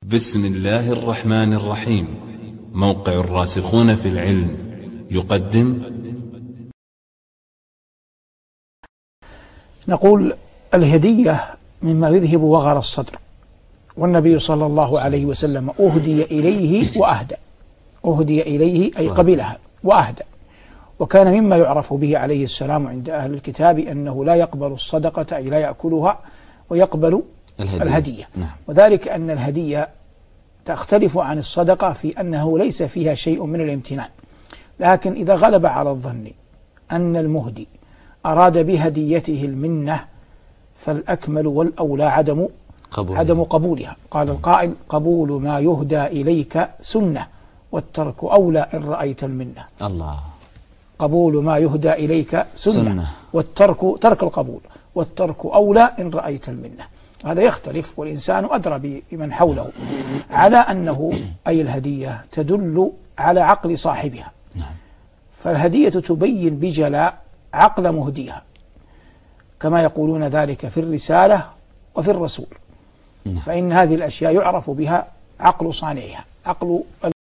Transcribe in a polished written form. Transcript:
بسم الله الرحمن الرحيم. موقع الراسخون في العلم يقدم. نقول الهدية مما يذهب وغر الصدر، والنبي صلى الله عليه وسلم أهدي إليه وأهدى. أهدي إليه أي قبلها وأهدى، وكان مما يعرف به عليه السلام عند أهل الكتاب أنه لا يقبل الصدقة أي لا يأكلها، ويقبل الهدية. نعم. وذلك أن الهدية تختلف عن الصدقة في أنه ليس فيها شيء من الامتنان، لكن إذا غلب على الظن أن المهدي أراد بهديته المنة فالأكمل والأولى عدم قبولها. قال القائل: قبول ما يهدى إليك سنة، والترك أولى إن رأيت المنة. الله. قبول ما يهدى إليك سنة. ترك القبول، والترك أولى إن رأيت المنة. هذا يختلف، والإنسان أدرى بمن حوله على أنه أي الهدية تدل على عقل صاحبها. فالهدية تبين بجلاء عقل مهديها، كما يقولون ذلك في الرسالة وفي الرسول. فإن هذه الأشياء يعرف بها عقل صانعها، عقل